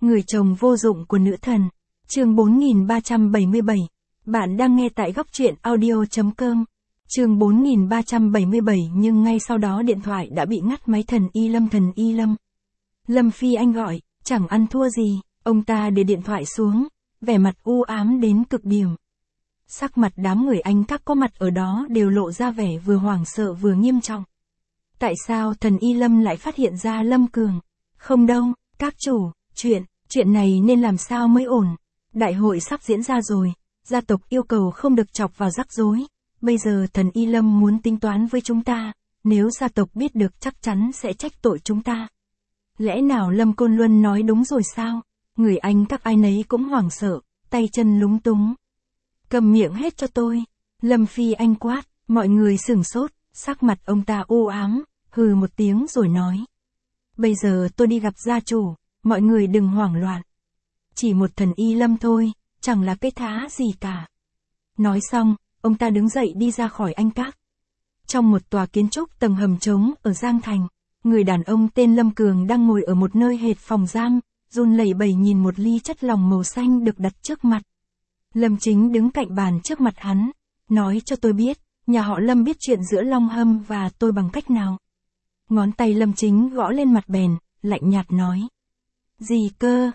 Người chồng vô dụng của nữ thần. Chương 4377. Bạn đang nghe tại góc truyện audio.com. Chương 4377 nhưng ngay sau đó điện thoại đã bị ngắt máy. Thần Y Lâm. Lâm Phi Anh gọi, chẳng ăn thua gì, ông ta để điện thoại xuống, vẻ mặt u ám đến cực điểm. Sắc mặt đám người Anh các có mặt ở đó đều lộ ra vẻ vừa hoảng sợ vừa nghiêm trọng. Tại sao thần Y Lâm lại phát hiện ra Lâm Cường? Không đâu, các chủ, chuyện này nên làm sao mới ổn. Đại hội sắp diễn ra rồi, gia tộc yêu cầu không được chọc vào rắc rối. Bây giờ thần Y Lâm muốn tính toán với chúng ta, nếu gia tộc biết được chắc chắn sẽ trách tội chúng ta. Lẽ nào Lâm Côn Luân nói đúng rồi sao? Người Anh các ai nấy cũng hoảng sợ, tay chân lúng túng. Cầm miệng hết cho tôi. Lâm Phi Anh quát, mọi người sửng sốt, sắc mặt ông ta u ám, hừ một tiếng rồi nói. Bây giờ tôi đi gặp gia chủ, mọi người đừng hoảng loạn. Chỉ một thần Y Lâm thôi, chẳng là cái thá gì cả. Nói xong, ông ta đứng dậy đi ra khỏi Anh các. Trong một tòa kiến trúc tầng hầm trống ở Giang Thành, người đàn ông tên Lâm Cường đang ngồi ở một nơi hệt phòng giam, run lẩy bẩy nhìn một ly chất lỏng màu xanh được đặt trước mặt. Lâm Chính đứng cạnh bàn trước mặt hắn, nói cho tôi biết, nhà họ Lâm biết chuyện giữa Long Hâm và tôi bằng cách nào. Ngón tay Lâm Chính gõ lên mặt bèn, lạnh nhạt nói. Gì cơ,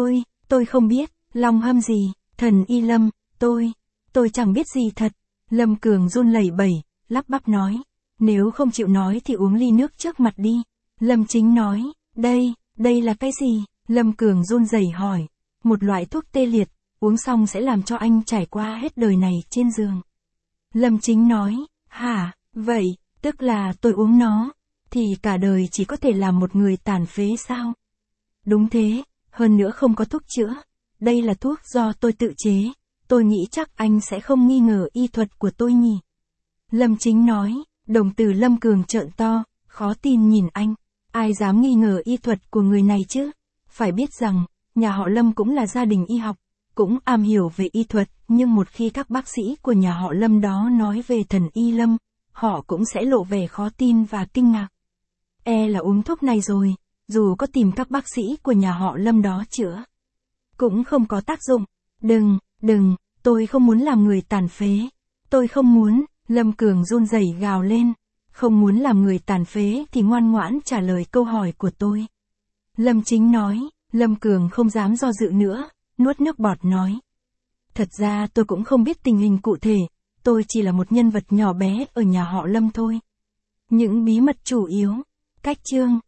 tôi không biết, Long Hâm gì, thần Y Lâm, tôi chẳng biết gì thật. Lâm Cường run lẩy bẩy, lắp bắp nói. Nếu không chịu nói thì uống ly nước trước mặt đi. Lâm Chính nói, đây là cái gì? Lâm Cường run rẩy hỏi. Một loại thuốc tê liệt, uống xong sẽ làm cho anh trải qua hết đời này trên giường. Lâm Chính nói, hả, vậy, tức là tôi uống nó, thì cả đời chỉ có thể làm một người tàn phế sao? Đúng thế, hơn nữa không có thuốc chữa. Đây là thuốc do tôi tự chế, tôi nghĩ chắc anh sẽ không nghi ngờ y thuật của tôi nhỉ. Lâm Chính nói, đồng tử Lâm Cường trợn to, khó tin nhìn anh. Ai dám nghi ngờ y thuật của người này chứ? Phải biết rằng, nhà họ Lâm cũng là gia đình y học, cũng am hiểu về y thuật, nhưng một khi các bác sĩ của nhà họ Lâm đó nói về thần Y Lâm, họ cũng sẽ lộ vẻ khó tin và kinh ngạc. Là uống thuốc này rồi, dù có tìm các bác sĩ của nhà họ Lâm đó chữa, cũng không có tác dụng. Đừng, tôi không muốn làm người tàn phế. Tôi không muốn, Lâm Cường run rẩy gào lên. Không muốn làm người tàn phế thì ngoan ngoãn trả lời câu hỏi của tôi. Lâm Chính nói, Lâm Cường không dám do dự nữa, nuốt nước bọt nói. Thật ra tôi cũng không biết tình hình cụ thể, tôi chỉ là một nhân vật nhỏ bé ở nhà họ Lâm thôi. Những bí mật chủ yếu, cách chương,